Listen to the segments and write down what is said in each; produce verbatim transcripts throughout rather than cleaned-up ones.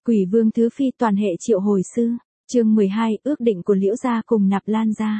Quỷ vương thứ phi toàn hệ triệu hồi sư, chương mười hai, ước định của Liễu gia cùng Nạp Lan gia.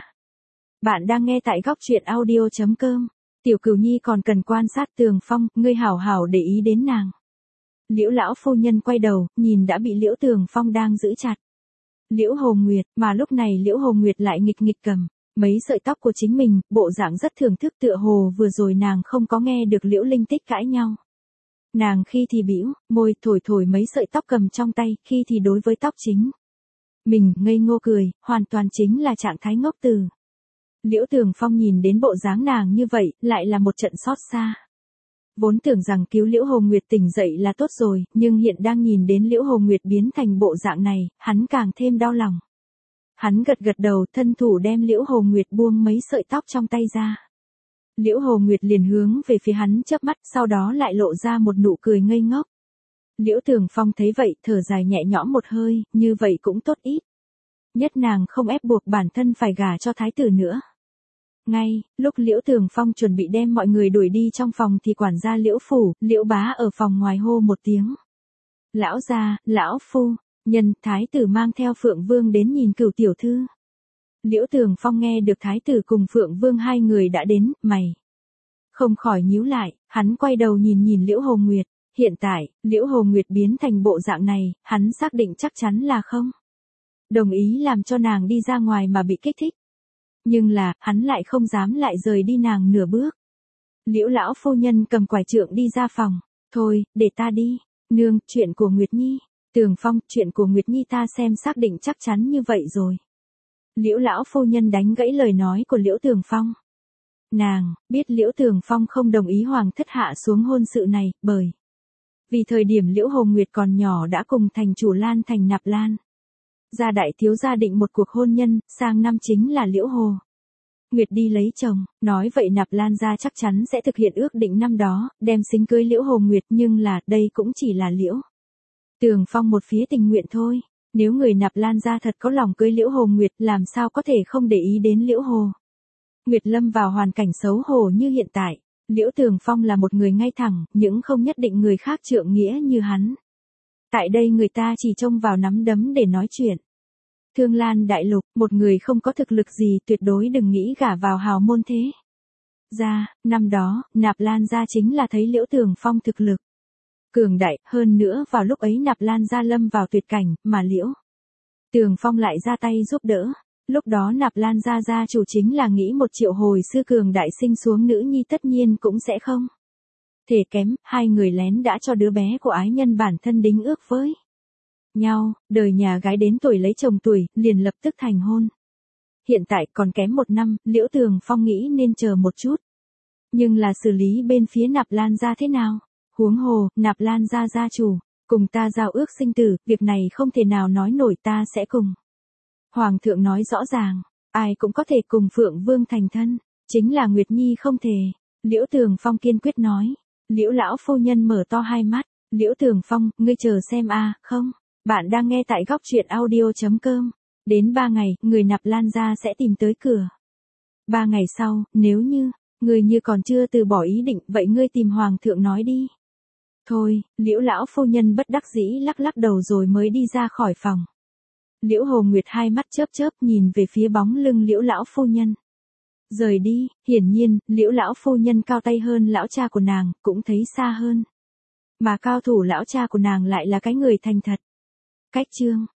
Bạn đang nghe tại góc truyện audio chấm com. Tiểu Cửu Nhi còn cần quan sát Tường Phong, ngươi hảo hảo để ý đến nàng. Liễu lão phu nhân quay đầu, nhìn đã bị Liễu Tường Phong đang giữ chặt. Liễu Hồ Nguyệt, mà lúc này Liễu Hồ Nguyệt lại nghịch nghịch cầm mấy sợi tóc của chính mình, bộ dạng rất thưởng thức, tựa hồ vừa rồi nàng không có nghe được Liễu Linh Tích cãi nhau. Nàng khi thì bĩu môi thổi thổi mấy sợi tóc cầm trong tay, khi thì đối với tóc chính mình ngây ngô cười, hoàn toàn chính là trạng thái ngốc từ. Liễu Tường Phong nhìn đến bộ dáng nàng như vậy, lại là một trận xót xa. Vốn tưởng rằng cứu Liễu Hồ Nguyệt tỉnh dậy là tốt rồi, nhưng hiện đang nhìn đến Liễu Hồ Nguyệt biến thành bộ dạng này, hắn càng thêm đau lòng. Hắn gật gật đầu, thân thủ đem Liễu Hồ Nguyệt buông mấy sợi tóc trong tay ra. Liễu Hồ Nguyệt liền hướng về phía hắn chớp mắt, sau đó lại lộ ra một nụ cười ngây ngốc. Liễu Tường Phong thấy vậy, thở dài nhẹ nhõm một hơi, như vậy cũng tốt ít. Nhất nàng không ép buộc bản thân phải gả cho thái tử nữa. Ngay, lúc Liễu Tường Phong chuẩn bị đem mọi người đuổi đi trong phòng thì quản gia Liễu Phủ, Liễu Bá ở phòng ngoài hô một tiếng. Lão gia, lão phu, nhân thái tử mang theo Phượng Vương đến nhìn Cửu tiểu thư. Liễu Tường Phong nghe được thái tử cùng Phượng Vương hai người đã đến, mày không khỏi nhíu lại, hắn quay đầu nhìn nhìn Liễu Hồ Nguyệt. Hiện tại, Liễu Hồ Nguyệt biến thành bộ dạng này, hắn xác định chắc chắn là không đồng ý làm cho nàng đi ra ngoài mà bị kích thích. Nhưng là, hắn lại không dám lại rời đi nàng nửa bước. Liễu lão phu nhân cầm quải trượng đi ra phòng. Thôi, để ta đi. Nương, chuyện của Nguyệt Nhi. Tường Phong, chuyện của Nguyệt Nhi ta xem xác định chắc chắn như vậy rồi. Liễu lão phu nhân đánh gãy lời nói của Liễu Tường Phong. Nàng, biết Liễu Tường Phong không đồng ý hoàng thất hạ xuống hôn sự này, bởi vì thời điểm Liễu Hồ Nguyệt còn nhỏ đã cùng thành chủ Lan thành Nạp Lan gia đại thiếu gia định một cuộc hôn nhân, sang năm chính là Liễu Hồ Nguyệt đi lấy chồng, nói vậy Nạp Lan gia chắc chắn sẽ thực hiện ước định năm đó, đem xính cưới Liễu Hồ Nguyệt, nhưng là, đây cũng chỉ là Liễu Tường Phong một phía tình nguyện thôi. Nếu người Nạp Lan gia thật có lòng cưới Liễu Hồ Nguyệt, làm sao có thể không để ý đến Liễu Hồ Nguyệt lâm vào hoàn cảnh xấu hổ như hiện tại. Liễu Tường Phong là một người ngay thẳng, những không nhất định người khác trượng nghĩa như hắn. Tại đây người ta chỉ trông vào nắm đấm để nói chuyện. Thương Lan đại lục, một người không có thực lực gì tuyệt đối đừng nghĩ gả vào hào môn thế gia. Năm đó, Nạp Lan gia chính là thấy Liễu Tường Phong thực lực cường đại, hơn nữa vào lúc ấy Nạp Lan gia lâm vào tuyệt cảnh, mà Liễu Tường Phong lại ra tay giúp đỡ. Lúc đó Nạp Lan gia gia chủ chính là nghĩ một triệu hồi sư cường đại sinh xuống nữ nhi tất nhiên cũng sẽ không thể kém, hai người lén đã cho đứa bé của ái nhân bản thân đính ước với nhau, đời nhà gái đến tuổi lấy chồng tuổi, liền lập tức thành hôn. Hiện tại còn kém một năm, Liễu Tường Phong nghĩ nên chờ một chút. Nhưng là xử lý bên phía Nạp Lan gia thế nào? Huống hồ, Nạp Lan gia gia chủ cùng ta giao ước sinh tử, việc này không thể nào nói nổi, ta sẽ cùng Hoàng thượng nói rõ ràng, ai cũng có thể cùng Phượng Vương thành thân, chính là Nguyệt Nhi không thể. Liễu Tường Phong kiên quyết nói. Liễu lão phu nhân mở to hai mắt. Liễu Tường Phong, ngươi chờ xem a, không? Bạn đang nghe tại góc truyện audio chấm com. Đến ba ngày, người Nạp Lan gia sẽ tìm tới cửa. Ba ngày sau, nếu như ngươi như còn chưa từ bỏ ý định, vậy ngươi tìm Hoàng thượng nói đi. Thôi, Liễu lão phu nhân bất đắc dĩ lắc lắc đầu rồi mới đi ra khỏi phòng. Liễu Hồ Nguyệt hai mắt chớp chớp nhìn về phía bóng lưng Liễu lão phu nhân rời đi. Hiển nhiên, Liễu lão phu nhân cao tay hơn lão cha của nàng, cũng thấy xa hơn. Mà cao thủ lão cha của nàng lại là cái người thành thật. Cách chương